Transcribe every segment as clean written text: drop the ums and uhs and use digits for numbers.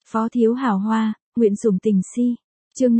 Phó thiếu hào hoa, nguyện sủng tình si. Chương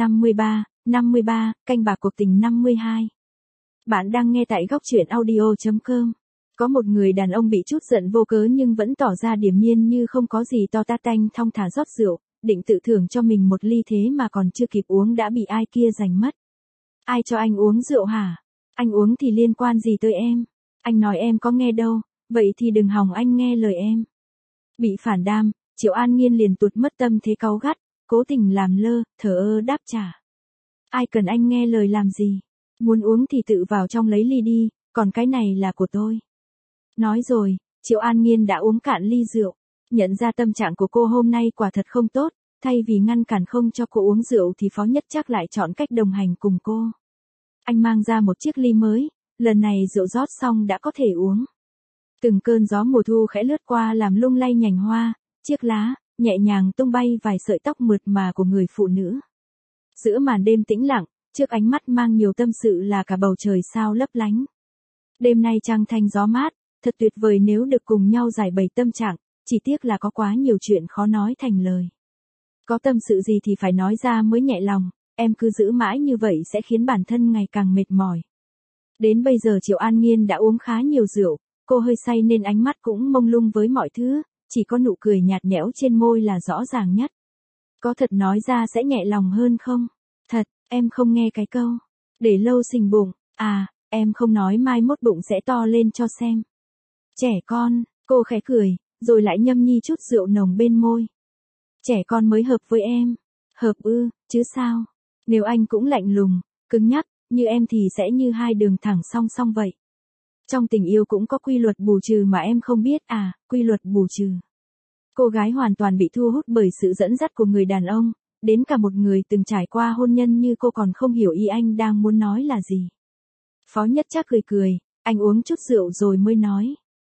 53, canh bạc cuộc tình 52. Bạn đang nghe tại góc truyện audio.com. Có một người đàn ông bị chút giận vô cớ nhưng vẫn tỏ ra điềm nhiên như không có gì to tát tanh, thong thả rót rượu, định tự thưởng cho mình một ly, thế mà còn chưa kịp uống đã bị ai kia giành mất. Ai cho anh uống rượu hả? Anh uống thì liên quan gì tới em? Anh nói em có nghe đâu, vậy thì đừng hòng anh nghe lời em. Bị phản đam, Triệu An Nhiên liền tuột mất tâm thế, cáu gắt, cố tình làm lơ, thờ ơ đáp trả. Ai cần anh nghe lời làm gì? Muốn uống thì tự vào trong lấy ly đi, còn cái này là của tôi. Nói rồi, Triệu An Nhiên đã uống cạn ly rượu, nhận ra tâm trạng của cô hôm nay quả thật không tốt, thay vì ngăn cản không cho cô uống rượu thì Phó Nhất Trác lại chọn cách đồng hành cùng cô. Anh mang ra một chiếc ly mới, lần này rượu rót xong đã có thể uống. Từng cơn gió mùa thu khẽ lướt qua làm lung lay nhành hoa, chiếc lá, nhẹ nhàng tung bay vài sợi tóc mượt mà của người phụ nữ. Giữa màn đêm tĩnh lặng, trước ánh mắt mang nhiều tâm sự là cả bầu trời sao lấp lánh. Đêm nay trăng thanh gió mát, thật tuyệt vời nếu được cùng nhau giải bày tâm trạng, chỉ tiếc là có quá nhiều chuyện khó nói thành lời. Có tâm sự gì thì phải nói ra mới nhẹ lòng, em cứ giữ mãi như vậy sẽ khiến bản thân ngày càng mệt mỏi. Đến bây giờ Triệu An Nhiên đã uống khá nhiều rượu, cô hơi say nên ánh mắt cũng mông lung với mọi thứ, chỉ có nụ cười nhạt nhẽo trên môi là rõ ràng nhất. Có thật nói ra sẽ nhẹ lòng hơn không? Thật, em không nghe cái câu. Để lâu sình bụng, em không nói mai mốt bụng sẽ to lên cho xem. Trẻ con, cô khẽ cười, rồi lại nhâm nhi chút rượu nồng bên môi. Trẻ con mới hợp với em. Hợp ư, chứ sao? Nếu anh cũng lạnh lùng, cứng nhắc, như em thì sẽ như hai đường thẳng song song vậy. Trong tình yêu cũng có quy luật bù trừ mà em không biết quy luật bù trừ. Cô gái hoàn toàn bị thu hút bởi sự dẫn dắt của người đàn ông, đến cả một người từng trải qua hôn nhân như cô còn không hiểu ý anh đang muốn nói là gì. Phó Nhất Trác cười, anh uống chút rượu rồi mới nói.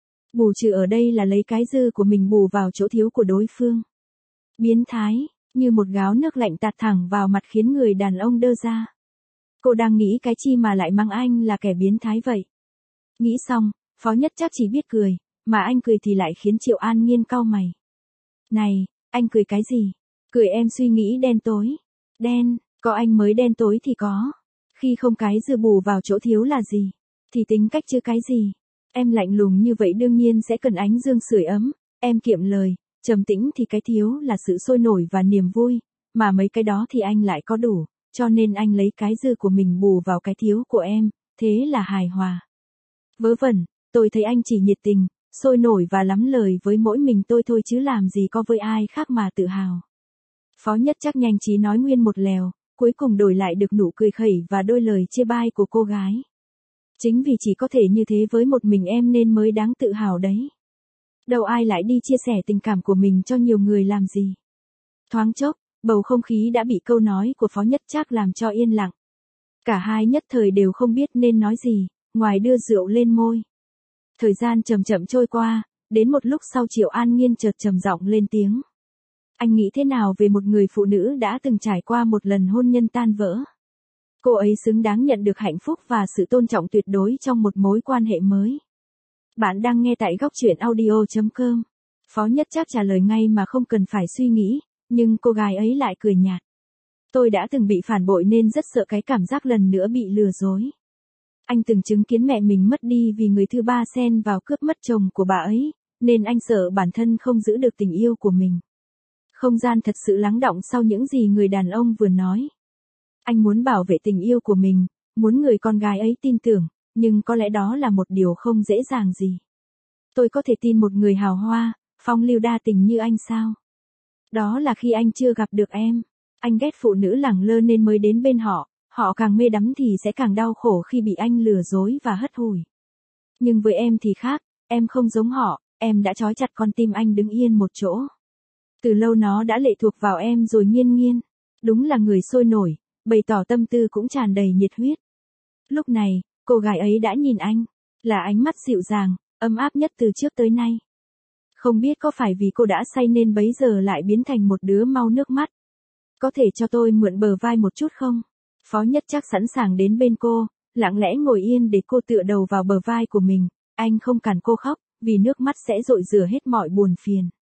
Bù trừ ở đây là lấy cái dư của mình bù vào chỗ thiếu của đối phương. Biến thái, như một gáo nước lạnh tạt thẳng vào mặt khiến người đàn ông đơ ra. Cô đang nghĩ cái chi mà lại mang anh là kẻ biến thái vậy? Nghĩ xong, Phó Nhất Trác chỉ biết cười, mà anh cười thì lại khiến Triệu An Nhiên cau mày. Này, anh cười cái gì? Cười em suy nghĩ đen tối. Đen, có anh mới đen tối thì có. Khi không cái dư bù vào chỗ thiếu là gì? Thì tính cách chứ cái gì? Em lạnh lùng như vậy đương nhiên sẽ cần ánh dương sưởi ấm, em kiệm lời, trầm tĩnh thì cái thiếu là sự sôi nổi và niềm vui, mà mấy cái đó thì anh lại có đủ, cho nên anh lấy cái dư của mình bù vào cái thiếu của em, thế là hài hòa. Vớ vẩn, tôi thấy anh chỉ nhiệt tình, sôi nổi và lắm lời với mỗi mình tôi thôi chứ làm gì có với ai khác mà tự hào. Phó Nhất Trác nhanh trí nói nguyên một lèo, cuối cùng đổi lại được nụ cười khẩy và đôi lời chê bai của cô gái. Chính vì chỉ có thể như thế với một mình em nên mới đáng tự hào đấy. Đâu ai lại đi chia sẻ tình cảm của mình cho nhiều người làm gì. Thoáng chốc, bầu không khí đã bị câu nói của Phó Nhất Trác làm cho yên lặng. Cả hai nhất thời đều không biết nên nói gì, ngoài đưa rượu lên môi. Thời gian chậm chậm trôi qua, đến một lúc sau Triệu An Nhiên chợt trầm giọng lên tiếng. Anh nghĩ thế nào về một người phụ nữ đã từng trải qua một lần hôn nhân tan vỡ? Cô ấy xứng đáng nhận được hạnh phúc và sự tôn trọng tuyệt đối trong một mối quan hệ mới. Bạn đang nghe tại góc truyện audio.com. Phó Nhất Trác trả lời ngay mà không cần phải suy nghĩ, nhưng cô gái ấy lại cười nhạt. Tôi đã từng bị phản bội nên rất sợ cái cảm giác lần nữa bị lừa dối. Anh từng chứng kiến mẹ mình mất đi vì người thứ ba xen vào cướp mất chồng của bà ấy, nên anh sợ bản thân không giữ được tình yêu của mình. Không gian thật sự lắng đọng sau những gì người đàn ông vừa nói. Anh muốn bảo vệ tình yêu của mình, muốn người con gái ấy tin tưởng, nhưng có lẽ đó là một điều không dễ dàng gì. Tôi có thể tin một người hào hoa, phong lưu đa tình như anh sao? Đó là khi anh chưa gặp được em. Anh ghét phụ nữ lẳng lơ nên mới đến bên họ, họ càng mê đắm thì sẽ càng đau khổ khi bị anh lừa dối và hất hủi. Nhưng với em thì khác, em không giống họ, em đã trói chặt con tim anh đứng yên một chỗ. Từ lâu nó đã lệ thuộc vào em rồi nghiên nghiên. Đúng là người sôi nổi, bày tỏ tâm tư cũng tràn đầy nhiệt huyết. Lúc này, cô gái ấy đã nhìn anh, là ánh mắt dịu dàng, ấm áp nhất từ trước tới nay. Không biết có phải vì cô đã say nên bấy giờ lại biến thành một đứa mau nước mắt. Có thể cho tôi mượn bờ vai một chút không? Phó Nhất Trác sẵn sàng đến bên cô, lặng lẽ ngồi yên để cô tựa đầu vào bờ vai của mình. Anh không cản cô khóc, vì nước mắt sẽ dội rửa hết mọi buồn phiền.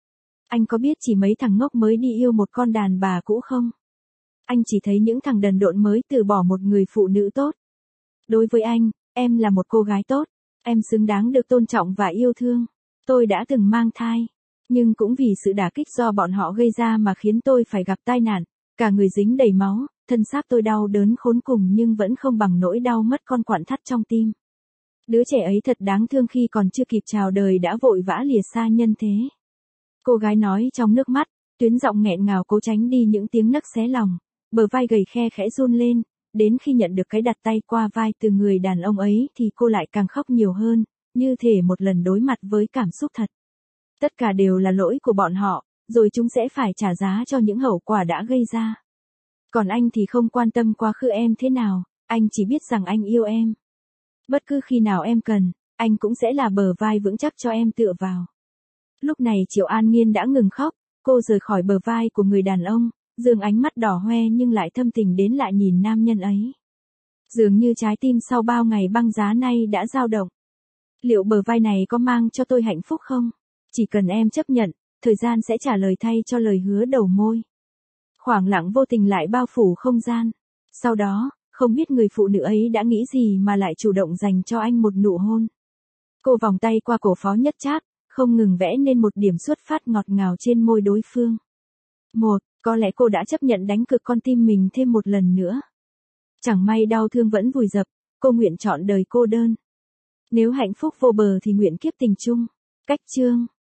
Anh có biết chỉ mấy thằng ngốc mới đi yêu một con đàn bà cũ không? Anh chỉ thấy những thằng đần độn mới từ bỏ một người phụ nữ tốt. Đối với anh, em là một cô gái tốt. Em xứng đáng được tôn trọng và yêu thương. Tôi đã từng mang thai. Nhưng cũng vì sự đả kích do bọn họ gây ra mà khiến tôi phải gặp tai nạn. Cả người dính đầy máu, thân xác tôi đau đớn khốn cùng nhưng vẫn không bằng nỗi đau mất con quặn thắt trong tim. Đứa trẻ ấy thật đáng thương khi còn chưa kịp chào đời đã vội vã lìa xa nhân thế. Cô gái nói trong nước mắt, tuyến giọng nghẹn ngào cố tránh đi những tiếng nấc xé lòng. Bờ vai gầy khe khẽ run lên, đến khi nhận được cái đặt tay qua vai từ người đàn ông ấy thì cô lại càng khóc nhiều hơn, như thể một lần đối mặt với cảm xúc thật. Tất cả đều là lỗi của bọn họ, rồi chúng sẽ phải trả giá cho những hậu quả đã gây ra. Còn anh thì không quan tâm quá khứ em thế nào, anh chỉ biết rằng anh yêu em. Bất cứ khi nào em cần, anh cũng sẽ là bờ vai vững chắc cho em tựa vào. Lúc này Triệu An Nhiên đã ngừng khóc, cô rời khỏi bờ vai của người đàn ông, dường ánh mắt đỏ hoe nhưng lại thâm tình đến lại nhìn nam nhân ấy. Dường như trái tim sau bao ngày băng giá nay đã dao động. Liệu bờ vai này có mang cho tôi hạnh phúc không? Chỉ cần em chấp nhận, thời gian sẽ trả lời thay cho lời hứa đầu môi. Khoảng lặng vô tình lại bao phủ không gian. Sau đó, không biết người phụ nữ ấy đã nghĩ gì mà lại chủ động dành cho anh một nụ hôn. Cô vòng tay qua cổ Phó Nhất Trác, không ngừng vẽ nên một điểm xuất phát ngọt ngào trên môi đối phương. Có lẽ cô đã chấp nhận đánh cược con tim mình thêm một lần nữa. Chẳng may đau thương vẫn vùi dập, cô nguyện chọn đời cô đơn. Nếu hạnh phúc vô bờ thì nguyện kiếp tình chung. Cách chương